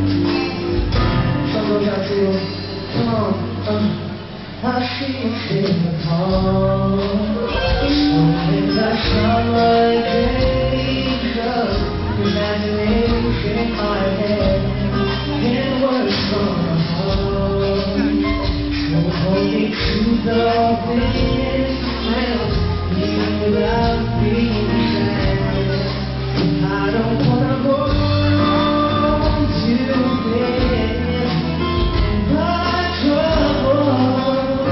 Sometimes I feel, I see you in the palm. Sometimes I shine like angels. Imagination in my head, and words from the heart. So hold me to the business, even without being sad. I don't wanna go on to bed in my trouble.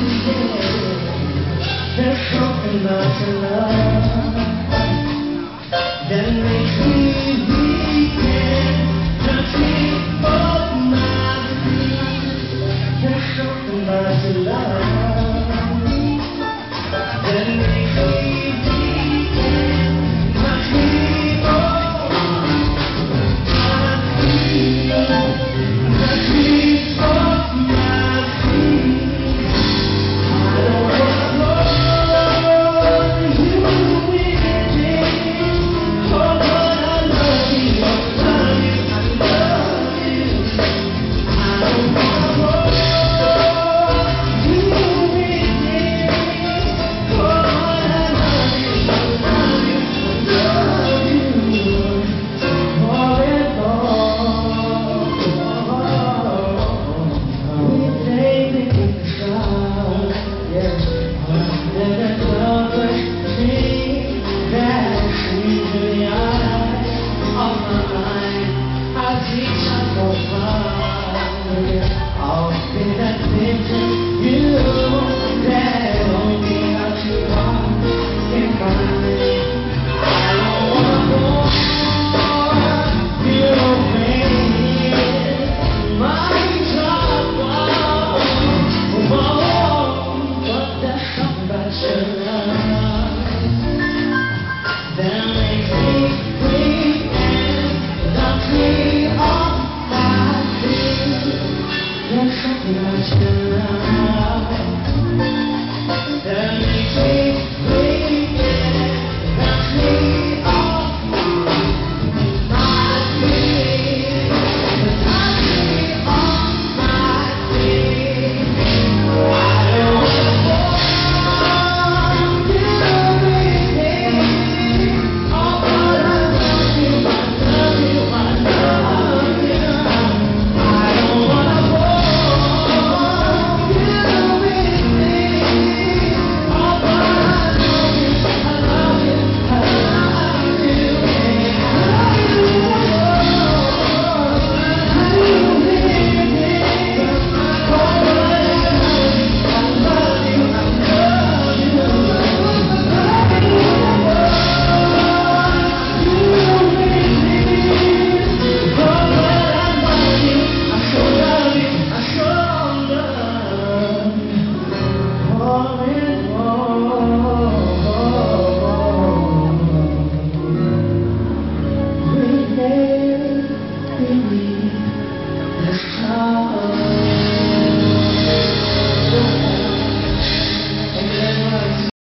There's something about your love that makes me weak, not keep up my feet. There's something about your love that makes me weak, not keep up my feet, not keep up my feet. I don't wanna go you with it. Oh, but I love you, love you, I love you. I don't wanna go you with it. Oh, but I love you, love you, love you. Forever. We take it in the sky, yeah. And the covers see that sweet in the eyes of my mind. I see something fire. I'll be that thing to you that only how you want can find. I don't wanna go your way. My trouble, but there's something about you.